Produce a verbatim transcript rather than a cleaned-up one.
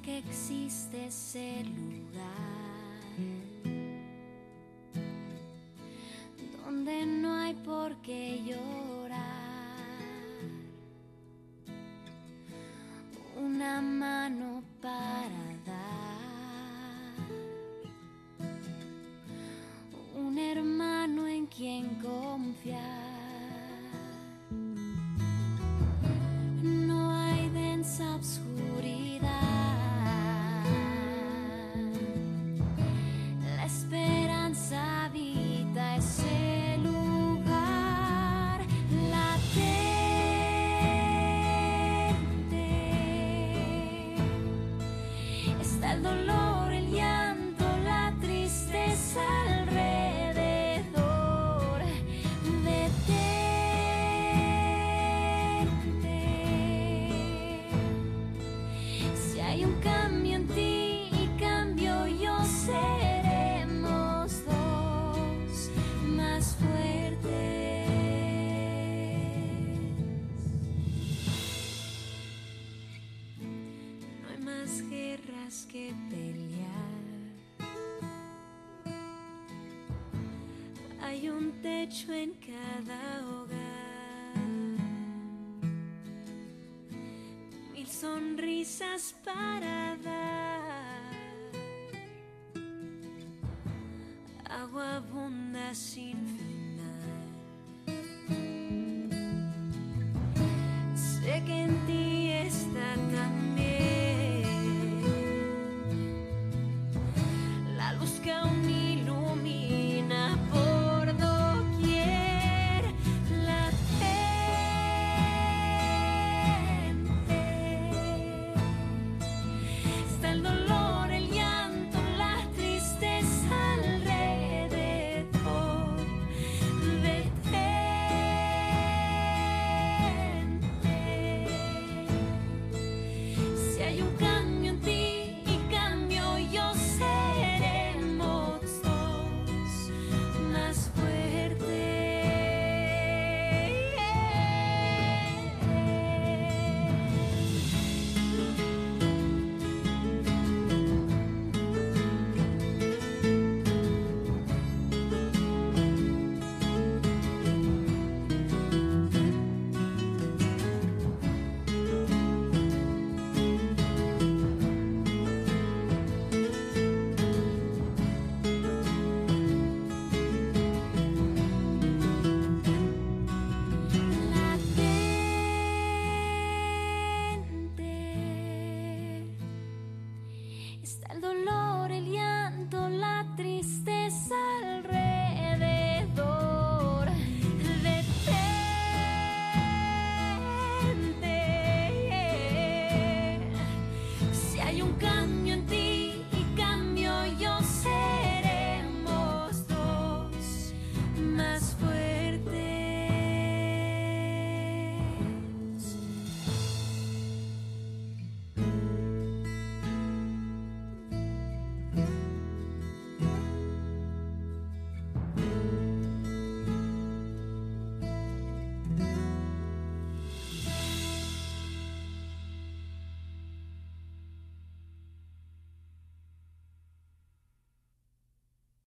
que existe ese lugar donde no hay por qué llorar. Una mano para dar, un hermano en quien confiar. No hay densa oscuridad, la esperanza habita ese lugar latente. Está el dolor, el llanto, la tristeza alrededor. Detente. Si hay un cambio en ti y cambio yo, seremos dos más fuertes. No hay más guerras que pelear. Hay un techo en cada hogar, mil sonrisas para dar.